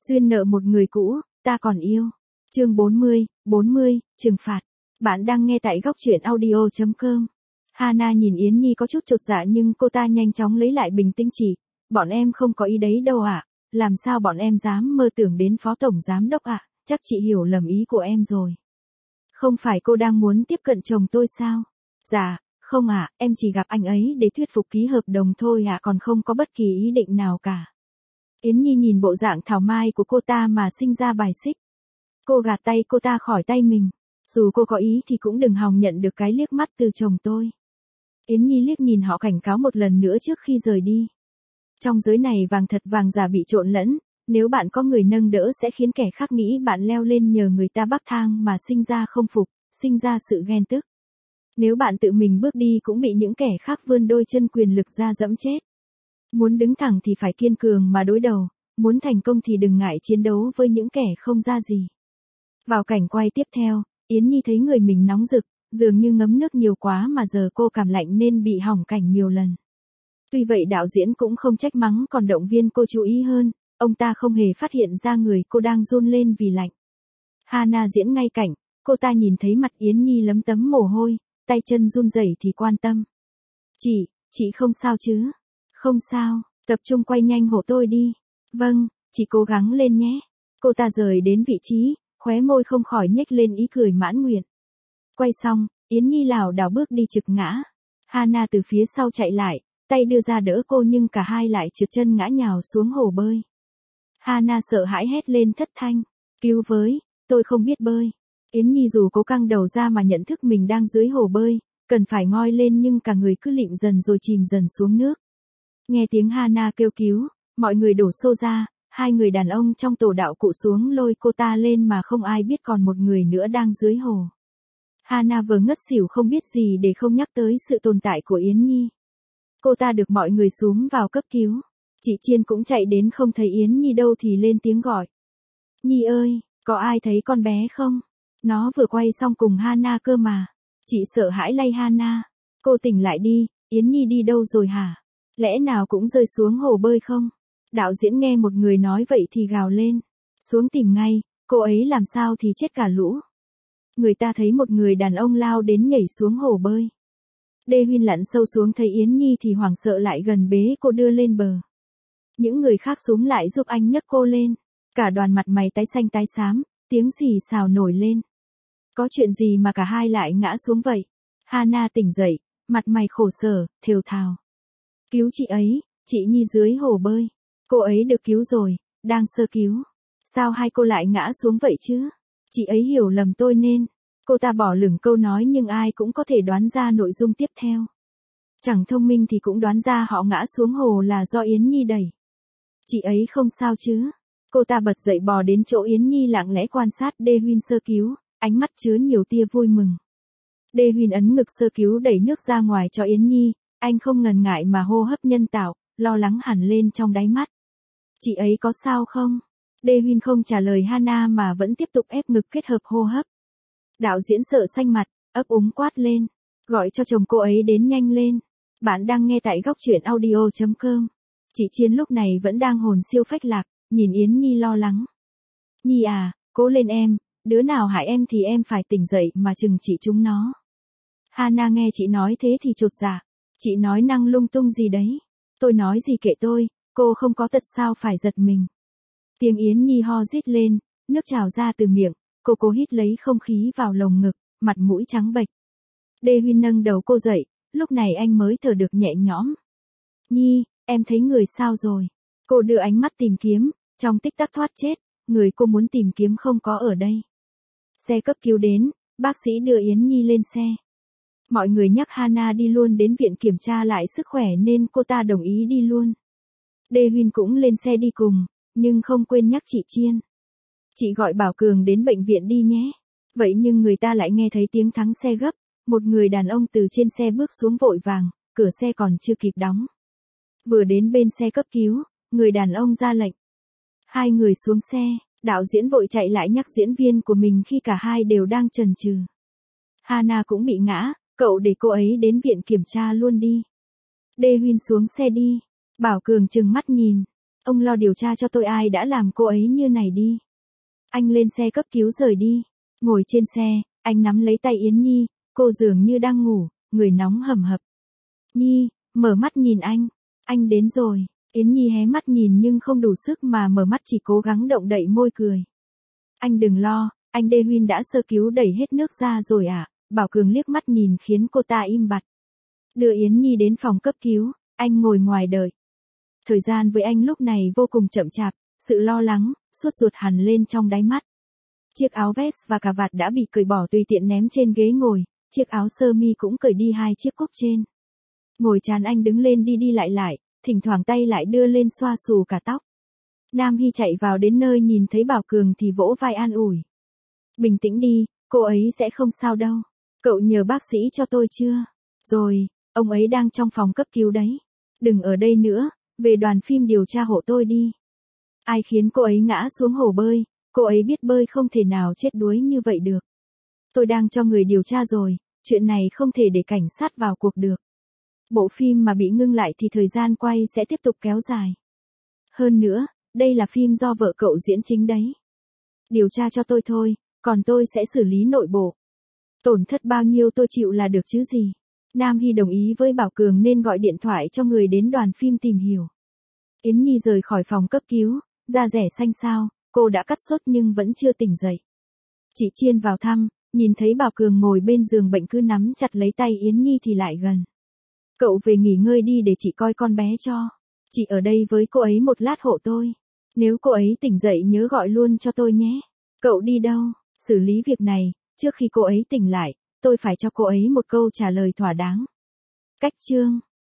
Duyên nợ một người cũ, ta còn yêu. Chương 40, trừng phạt. Bạn đang nghe tại góc truyện audio.com. Hana nhìn Yến Nhi có chút chột dạ nhưng cô ta nhanh chóng lấy lại bình tĩnh chỉ. Bọn em không có ý đấy đâu ạ. Làm sao bọn em dám mơ tưởng đến phó tổng giám đốc ạ? Chắc chị hiểu lầm ý của em rồi. Không phải cô đang muốn tiếp cận chồng tôi sao? Dạ, không ạ, em chỉ gặp anh ấy để thuyết phục ký hợp đồng thôi ạ, còn không có bất kỳ ý định nào cả. Yến Nhi nhìn bộ dạng thảo mai của cô ta mà sinh ra bài xích. Cô gạt tay cô ta khỏi tay mình. Dù cô có ý thì cũng đừng hòng nhận được cái liếc mắt từ chồng tôi. Yến Nhi liếc nhìn họ cảnh cáo một lần nữa trước khi rời đi. Trong giới này vàng thật vàng giả bị trộn lẫn, nếu bạn có người nâng đỡ sẽ khiến kẻ khác nghĩ bạn leo lên nhờ người ta bắc thang mà sinh ra không phục, sinh ra sự ghen tức. Nếu bạn tự mình bước đi cũng bị những kẻ khác vươn đôi chân quyền lực ra dẫm chết. Muốn đứng thẳng thì phải kiên cường mà đối đầu, muốn thành công thì đừng ngại chiến đấu với những kẻ không ra gì. Vào cảnh quay tiếp theo, Yến Nhi thấy người mình nóng rực, dường như ngấm nước nhiều quá mà giờ cô cảm lạnh nên bị hỏng cảnh nhiều lần. Tuy vậy đạo diễn cũng không trách mắng còn động viên cô chú ý hơn, ông ta không hề phát hiện ra người cô đang run lên vì lạnh. Hana diễn ngay cảnh, cô ta nhìn thấy mặt Yến Nhi lấm tấm mồ hôi, tay chân run rẩy thì quan tâm. Chị không sao chứ? Không sao, tập trung quay nhanh hộ tôi đi. Vâng, chị cố gắng lên nhé. Cô ta rời đến vị trí, khóe môi không khỏi nhếch lên ý cười mãn nguyện. Quay xong, Yến Nhi lảo đảo bước đi trực ngã. Hana từ phía sau chạy lại, tay đưa ra đỡ cô nhưng cả hai lại trượt chân ngã nhào xuống hồ bơi. Hana sợ hãi hét lên thất thanh. Cứu với, tôi không biết bơi. Yến Nhi dù cố căng đầu ra mà nhận thức mình đang dưới hồ bơi, cần phải ngoi lên nhưng cả người cứ lịm dần rồi chìm dần xuống nước. Nghe tiếng Hana kêu cứu, mọi người đổ xô ra, hai người đàn ông trong tổ đạo cụ xuống lôi cô ta lên mà không ai biết còn một người nữa đang dưới hồ. Hana vừa ngất xỉu không biết gì để không nhắc tới sự tồn tại của Yến Nhi. Cô ta được mọi người xúm vào cấp cứu. Chị Chiên cũng chạy đến không thấy Yến Nhi đâu thì lên tiếng gọi. Nhi ơi, có ai thấy con bé không? Nó vừa quay xong cùng Hana cơ mà. Chị sợ hãi lay Hana. Cô tỉnh lại đi, Yến Nhi đi đâu rồi hả? Lẽ nào cũng rơi xuống hồ bơi không? Đạo diễn nghe một người nói vậy thì gào lên. Xuống tìm ngay, cô ấy làm sao thì chết cả lũ. Người ta thấy một người đàn ông lao đến nhảy xuống hồ bơi. Đê Huyên lặn sâu xuống thấy Yến Nhi thì hoảng sợ lại gần bế cô đưa lên bờ. Những người khác xúm lại giúp anh nhấc cô lên. Cả đoàn mặt mày tái xanh tái xám, tiếng xì xào nổi lên. Có chuyện gì mà cả hai lại ngã xuống vậy? Hana tỉnh dậy, mặt mày khổ sở, thều thào. Cứu chị ấy, chị Nhi dưới hồ bơi. Cô ấy được cứu rồi, đang sơ cứu. Sao hai cô lại ngã xuống vậy chứ? Chị ấy hiểu lầm tôi nên. Cô ta bỏ lửng câu nói nhưng ai cũng có thể đoán ra nội dung tiếp theo. Chẳng thông minh thì cũng đoán ra họ ngã xuống hồ là do Yến Nhi đẩy. Chị ấy không sao chứ? Cô ta bật dậy bò đến chỗ Yến Nhi lặng lẽ quan sát Đê Huyên sơ cứu, ánh mắt chứa nhiều tia vui mừng. Đê Huyên ấn ngực sơ cứu đẩy nước ra ngoài cho Yến Nhi, anh không ngần ngại mà hô hấp nhân tạo, lo lắng hẳn lên trong đáy mắt. Chị ấy có sao không? Đê Huyên không trả lời Hana mà vẫn tiếp tục ép ngực kết hợp hô hấp. Đạo diễn sợ xanh mặt, ấp úng quát lên. Gọi cho chồng cô ấy đến nhanh lên. Bạn đang nghe tại góc truyện audio.com. Chị Chiên lúc này vẫn đang hồn siêu phách lạc, nhìn Yến Nhi lo lắng. Nhi à, cố lên em, đứa nào hại em thì em phải tỉnh dậy mà trừng trị chúng nó. Hana nghe chị nói thế thì chột dạ. Chị nói năng lung tung gì đấy? Tôi nói gì kệ tôi, cô không có tật sao phải giật mình. Tiếng Yến Nhi ho rít lên, nước trào ra từ miệng, cô cố hít lấy không khí vào lồng ngực, mặt mũi trắng bệch. Đê Huyên nâng đầu cô dậy, lúc này anh mới thở được nhẹ nhõm. Nhi, em thấy người sao rồi? Cô đưa ánh mắt tìm kiếm, trong tích tắc thoát chết, người cô muốn tìm kiếm không có ở đây. Xe cấp cứu đến, bác sĩ đưa Yến Nhi lên xe. Mọi người nhắc Hana đi luôn đến viện kiểm tra lại sức khỏe nên cô ta đồng ý đi luôn. Đê Huyên cũng lên xe đi cùng, nhưng không quên nhắc chị Chiên. Chị gọi Bảo Cường đến bệnh viện đi nhé. Vậy nhưng người ta lại nghe thấy tiếng thắng xe gấp, một người đàn ông từ trên xe bước xuống vội vàng, cửa xe còn chưa kịp đóng. Vừa đến bên xe cấp cứu, người đàn ông ra lệnh. Hai người xuống xe, đạo diễn vội chạy lại nhắc diễn viên của mình khi cả hai đều đang chần chừ. Hana cũng bị ngã, cậu để cô ấy đến viện kiểm tra luôn đi. Đê Huyên xuống xe đi. Bảo Cường trừng mắt nhìn. Ông lo điều tra cho tôi ai đã làm cô ấy như này đi. Anh lên xe cấp cứu rời đi. Ngồi trên xe, anh nắm lấy tay Yến Nhi, cô dường như đang ngủ, người nóng hầm hập. Nhi, mở mắt nhìn anh. Anh đến rồi. Yến Nhi hé mắt nhìn nhưng không đủ sức mà mở mắt, chỉ cố gắng động đậy môi cười. Anh đừng lo, anh Đê Huyên đã sơ cứu đẩy hết nước ra rồi ạ. Bảo Cường liếc mắt nhìn khiến cô ta im bặt. Đưa Yến Nhi đến phòng cấp cứu, anh ngồi ngoài đợi. Thời gian với anh lúc này vô cùng chậm chạp, sự lo lắng, sốt ruột hằn lên trong đáy mắt. Chiếc áo vest và cà vạt đã bị cởi bỏ tùy tiện ném trên ghế ngồi, chiếc áo sơ mi cũng cởi đi 2 chiếc cúc trên. Ngồi chán anh đứng lên đi đi lại, thỉnh thoảng tay lại đưa lên xoa xù cả tóc. Nam Hy chạy vào đến nơi nhìn thấy Bảo Cường thì vỗ vai an ủi. Bình tĩnh đi, cô ấy sẽ không sao đâu. Cậu nhờ bác sĩ cho tôi chưa? Rồi, ông ấy đang trong phòng cấp cứu đấy. Đừng ở đây nữa, về đoàn phim điều tra hộ tôi đi. Ai khiến cô ấy ngã xuống hồ bơi, cô ấy biết bơi không thể nào chết đuối như vậy được. Tôi đang cho người điều tra rồi, chuyện này không thể để cảnh sát vào cuộc được. Bộ phim mà bị ngưng lại thì thời gian quay sẽ tiếp tục kéo dài. Hơn nữa, đây là phim do vợ cậu diễn chính đấy. Điều tra cho tôi thôi, còn tôi sẽ xử lý nội bộ. Tổn thất bao nhiêu tôi chịu là được chứ gì. Nam Hy đồng ý với Bảo Cường nên gọi điện thoại cho người đến đoàn phim tìm hiểu. Yến Nhi rời khỏi phòng cấp cứu, da rẻ xanh xao, cô đã cắt sốt nhưng vẫn chưa tỉnh dậy. Chị Chiên vào thăm, nhìn thấy Bảo Cường ngồi bên giường bệnh cứ nắm chặt lấy tay Yến Nhi thì lại gần. Cậu về nghỉ ngơi đi để chị coi con bé cho. Chị ở đây với cô ấy một lát hộ tôi. Nếu cô ấy tỉnh dậy nhớ gọi luôn cho tôi nhé. Cậu đi đâu? Xử lý việc này, trước khi cô ấy tỉnh lại, tôi phải cho cô ấy một câu trả lời thỏa đáng. Cách chương